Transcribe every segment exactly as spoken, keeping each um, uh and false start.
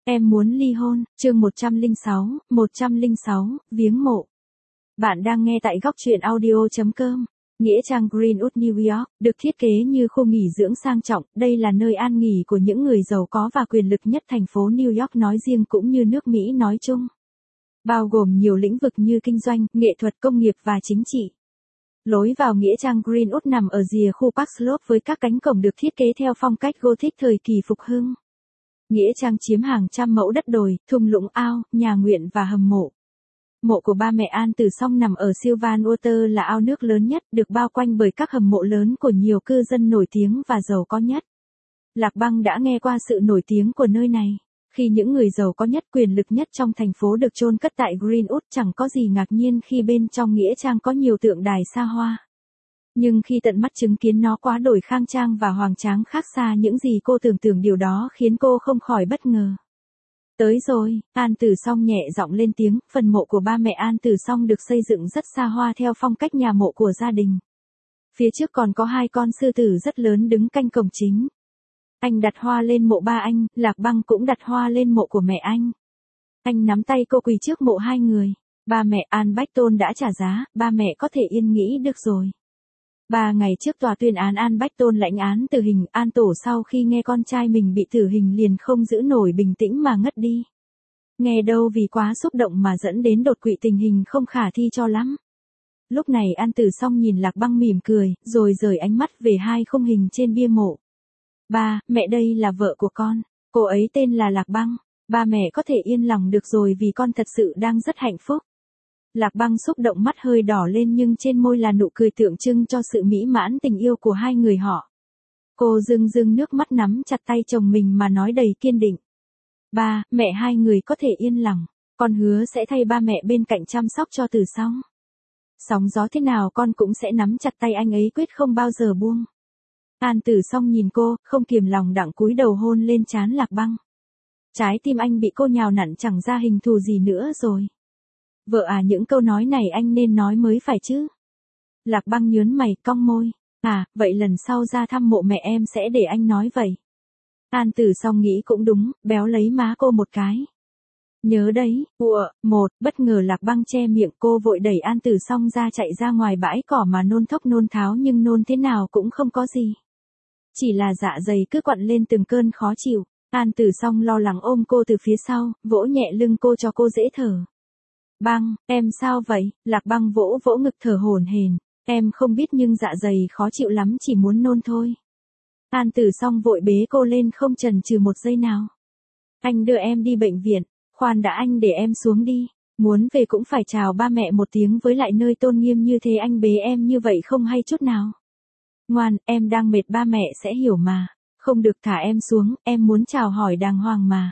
Em muốn ly hôn, chương một trăm lẻ sáu, một trăm lẻ sáu, viếng mộ. Bạn đang nghe tại góc truyện audio chấm com. Nghĩa trang Greenwood, New York, được thiết kế như khu nghỉ dưỡng sang trọng, đây là nơi an nghỉ của những người giàu có và quyền lực nhất thành phố New York nói riêng cũng như nước Mỹ nói chung. Bao gồm nhiều lĩnh vực như kinh doanh, nghệ thuật, công nghiệp và chính trị. Lối vào nghĩa trang Greenwood nằm ở rìa khu Park Slope với các cánh cổng được thiết kế theo phong cách Gothic thời kỳ phục hưng. Nghĩa trang chiếm hàng trăm mẫu đất đồi, thung lũng ao, nhà nguyện và hầm mộ. Mộ của ba mẹ An Tử Song nằm ở Sylvan-Water là ao nước lớn nhất, được bao quanh bởi các hầm mộ lớn của nhiều cư dân nổi tiếng và giàu có nhất. Lạc Băng đã nghe qua sự nổi tiếng của nơi này. Khi những người giàu có nhất, quyền lực nhất trong thành phố được chôn cất tại Greenwood, chẳng có gì ngạc nhiên khi bên trong nghĩa trang có nhiều tượng đài xa hoa. Nhưng khi tận mắt chứng kiến nó quá đổi khang trang và hoành tráng khác xa những gì cô tưởng tượng, điều đó khiến cô không khỏi bất ngờ. Tới rồi, An Tử Song nhẹ giọng lên tiếng. Phần mộ của ba mẹ An Tử Song được xây dựng rất xa hoa theo phong cách nhà mộ của gia đình. Phía trước còn có hai con sư tử rất lớn đứng canh cổng chính. Anh đặt hoa lên mộ ba anh, Lạc Băng cũng đặt hoa lên mộ của mẹ anh. Anh nắm tay cô quỳ trước mộ hai người. Ba mẹ An Bách Tôn đã trả giá, ba mẹ có thể yên nghĩ được rồi. Ba ngày trước tòa tuyên án An Bách Tôn lãnh án tử hình, An Tổ sau khi nghe con trai mình bị tử hình liền không giữ nổi bình tĩnh mà ngất đi. Nghe đâu vì quá xúc động mà dẫn đến đột quỵ, tình hình không khả thi cho lắm. Lúc này An Tử Song nhìn Lạc Băng mỉm cười, rồi rời ánh mắt về hai khung hình trên bia mộ. Ba, mẹ, đây là vợ của con, cô ấy tên là Lạc Băng. Ba mẹ có thể yên lòng được rồi vì con thật sự đang rất hạnh phúc. Lạc Băng xúc động, mắt hơi đỏ lên nhưng trên môi là nụ cười tượng trưng cho sự mỹ mãn tình yêu của hai người họ. Cô rưng rưng nước mắt nắm chặt tay chồng mình mà nói đầy kiên định. Ba, mẹ, hai người có thể yên lòng, con hứa sẽ thay ba mẹ bên cạnh chăm sóc cho Tử Song. Sóng gió thế nào con cũng sẽ nắm chặt tay anh ấy, quyết không bao giờ buông. An Tử Song nhìn cô, không kiềm lòng đặng cúi đầu hôn lên trán Lạc Băng. Trái tim anh bị cô nhào nặn chẳng ra hình thù gì nữa rồi. Vợ à, những câu nói này anh nên nói mới phải chứ. Lạc Băng nhớn mày, cong môi. À, vậy lần sau ra thăm mộ mẹ em sẽ để anh nói vậy. An Tử Song nghĩ cũng đúng, béo lấy má cô một cái. Nhớ đấy, ùa, một, bất ngờ Lạc Băng che miệng, cô vội đẩy An Tử Song ra chạy ra ngoài bãi cỏ mà nôn thốc nôn tháo, nhưng nôn thế nào cũng không có gì. Chỉ là dạ dày cứ quặn lên từng cơn khó chịu. An Tử Song lo lắng ôm cô từ phía sau, vỗ nhẹ lưng cô cho cô dễ thở. Băng, em sao vậy? Lạc Băng vỗ vỗ ngực thở hổn hển. Em không biết nhưng dạ dày khó chịu lắm, chỉ muốn nôn thôi. An Tử Song vội bế cô lên không chần chừ một giây nào. Anh đưa em đi bệnh viện. Khoan đã, anh để em xuống đi. Muốn về cũng phải chào ba mẹ một tiếng, với lại nơi tôn nghiêm như thế anh bế em như vậy không hay chút nào. Ngoan, em đang mệt, ba mẹ sẽ hiểu mà. Không được, thả em xuống, em muốn chào hỏi đàng hoàng mà.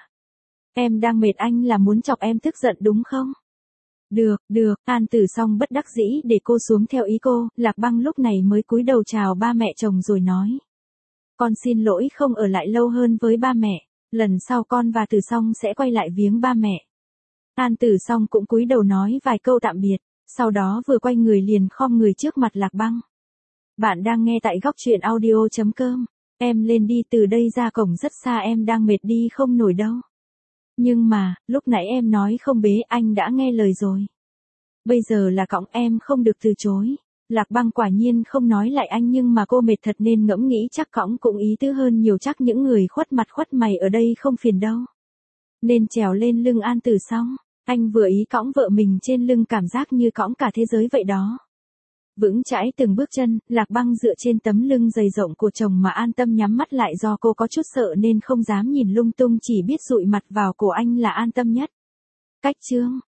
Em đang mệt, anh là muốn chọc em tức giận đúng không? Được, được, An Tử Song bất đắc dĩ để cô xuống theo ý cô. Lạc Băng lúc này mới cúi đầu chào ba mẹ chồng rồi nói. Con xin lỗi không ở lại lâu hơn với ba mẹ, lần sau con và Tử Song sẽ quay lại viếng ba mẹ. An Tử Song cũng cúi đầu nói vài câu tạm biệt, sau đó vừa quay người liền khom người trước mặt Lạc Băng. Bạn đang nghe tại góc truyện audio chấm com. Em lên đi, từ đây ra cổng rất xa, em đang mệt đi không nổi đâu. Nhưng mà, lúc nãy em nói không bế, anh đã nghe lời rồi. Bây giờ là cõng, em không được từ chối. Lạc Băng quả nhiên không nói lại anh, nhưng mà cô mệt thật nên ngẫm nghĩ chắc cõng cũng ý tứ hơn nhiều, chắc những người khuất mặt khuất mày ở đây không phiền đâu. Nên trèo lên lưng An Tử Song, anh vừa ý cõng vợ mình trên lưng, cảm giác như cõng cả thế giới vậy đó. Vững chãi từng bước chân, Lạc Băng dựa trên tấm lưng dày rộng của chồng mà an tâm nhắm mắt lại, do cô có chút sợ nên không dám nhìn lung tung, chỉ biết dụi mặt vào cổ anh là an tâm nhất. Cách chương